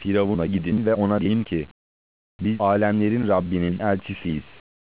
Firavun'a gidin ve ona deyin ki, biz alemlerin Rabbinin elçisiyiz.